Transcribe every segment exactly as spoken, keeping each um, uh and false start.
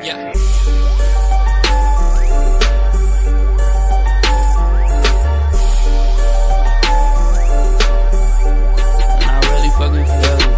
Yeah. I really fucking feel it.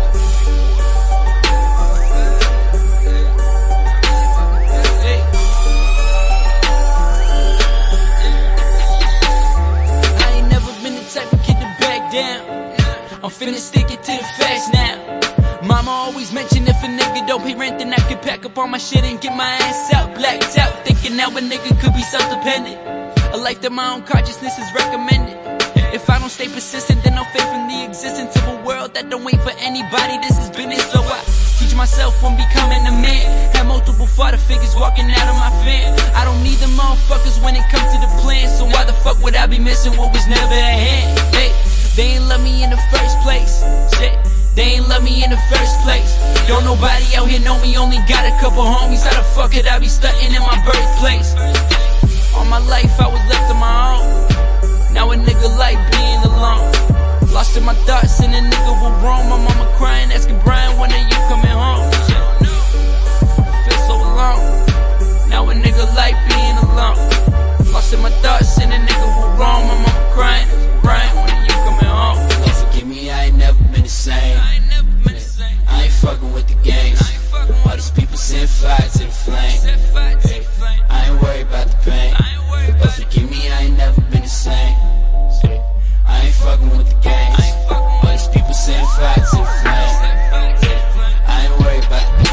I ain't never been the type of kid to back down. I'm finna stick it to the facts now. Mama always mentioned if a nigga don't pay rent, then I could pack up all my shit and get my ass out. Blacked out, thinking now a nigga could be self-dependent. A life that my own consciousness is recommended. If I don't stay persistent, then I'll fade from the existence of a world that don't wait for anybody. This is business, so I teach myself from becoming a man. Had multiple father figures walking out of my fan. I don't need the motherfuckers when it comes to the plan. So why the fuck would I be missing what was never at hand? Hey, they ain't love me in the first place. Shit. They ain't love me in the first place. Don't nobody out here know me, only got a couple homies. How the fuck could I be stunting in my birthplace? All my life I was left on my own. Now a nigga like being alone. Lost in my thoughts and a nigga will roam. My mama crying, asking Brian, when are you coming home? Feel so alone. Now a nigga like being alone. Lost in my thoughts and a nigga will roam. My mama crying, asking Brian, when are you coming home? Lord forgive me, I ain't never been the same. I ain't fucking with the games. All these people send fire to the flame. Hey, I ain't worried about the pain. Lord forgive me, I ain't never been the same. Hey, I ain't fucking with the games. All these people send fire to the flame. Hey, I ain't worried about it.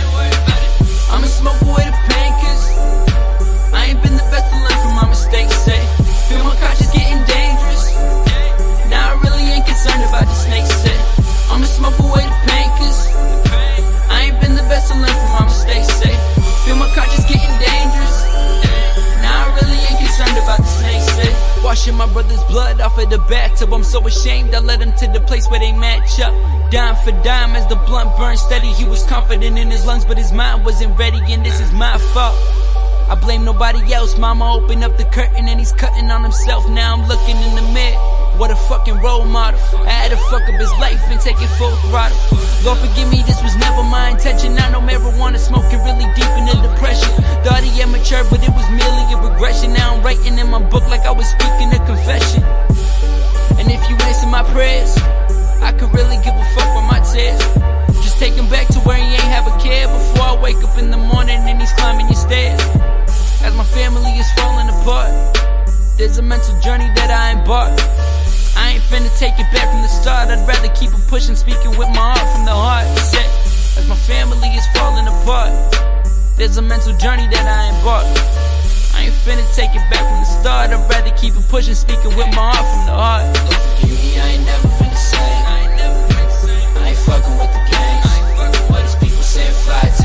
I'ma smoke away the pain, cause I ain't been the best to learn from my mistakes. Say, feel my conscience getting dangerous. Now I really ain't concerned about the snakes. Say, I'ma smoke away the pain, cause I ain't been the best to learn from my mistakes. Say, feel my conscience getting dangerous. Now I really ain't concerned about the snakes. Say, washing my brother's blood off of the bathtub. I'm so ashamed I led him to the place where they match up. Dime for dime as the blunt burned steady. He was confident in his lungs, but his mind wasn't ready, and this is my fault. I blame nobody else. Mama opened up the curtain and he's cutting on himself. Now I'm looking in the mirror. What a fucking role model. I had to fuck up his life and take it full throttle. Lord forgive me, this was never my intention. I know marijuana smoking really deep into depression. Thought he immature, but it was merely a regression. Now I'm writing in my book like I was speaking a confession. And if you answer my prayers, I could really give a fuck with my tears. Just take him back to where he ain't have a care. Before I wake up in the morning and he's climbing your stairs. As my family is falling apart, there's a mental journey that I embark. I ain't finna take it back from the start. I'd rather keep it pushing, speaking with my heart from the heart. Set, as my family is falling apart, there's a mental journey that I embark. I ain't finna take it back from the start. I'd rather keep it pushing, speaking with my heart from the heart. Lord forgive me, I ain't never been the same. I ain't fucking with the games. All these people saying fly